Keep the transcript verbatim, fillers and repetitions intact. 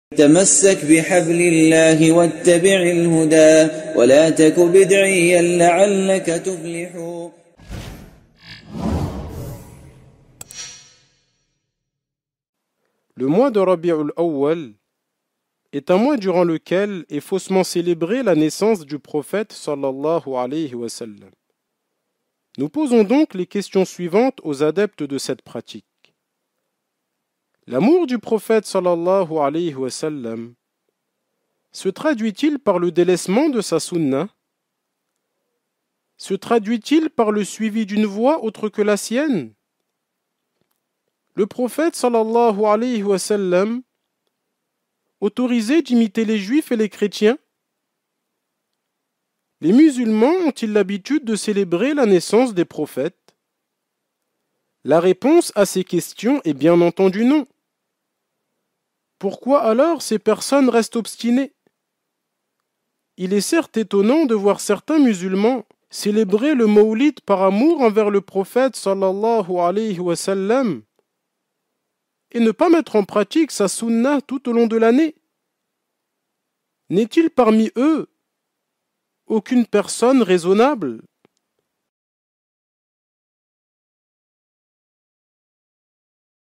تمسك بحبل الله واتبع الهدى ولا تك بدعيا لعلك تفلح. Le mois de Rabi'ul Awwal est un mois durant lequel est faussement célébrée la naissance du prophète sallallahu alayhi wa sallam. Nous posons donc les questions suivantes aux adeptes de cette pratique. L'amour du prophète sallallahu alayhi wa sallam se traduit-il par le délaissement de sa sunna? Se traduit-il par le suivi d'une voie autre que la sienne? Le prophète sallallahu alayhi wa sallam autorisait d'imiter les juifs et les chrétiens? Les musulmans ont-ils l'habitude de célébrer la naissance des prophètes? La réponse à ces questions est bien entendu non. Pourquoi alors ces personnes restent obstinées? Il est certes étonnant de voir certains musulmans célébrer le Mawlid par amour envers le prophète sallallahu alayhi wa sallam et ne pas mettre en pratique sa sunna tout au long de l'année. N'est-il parmi eux aucune personne raisonnable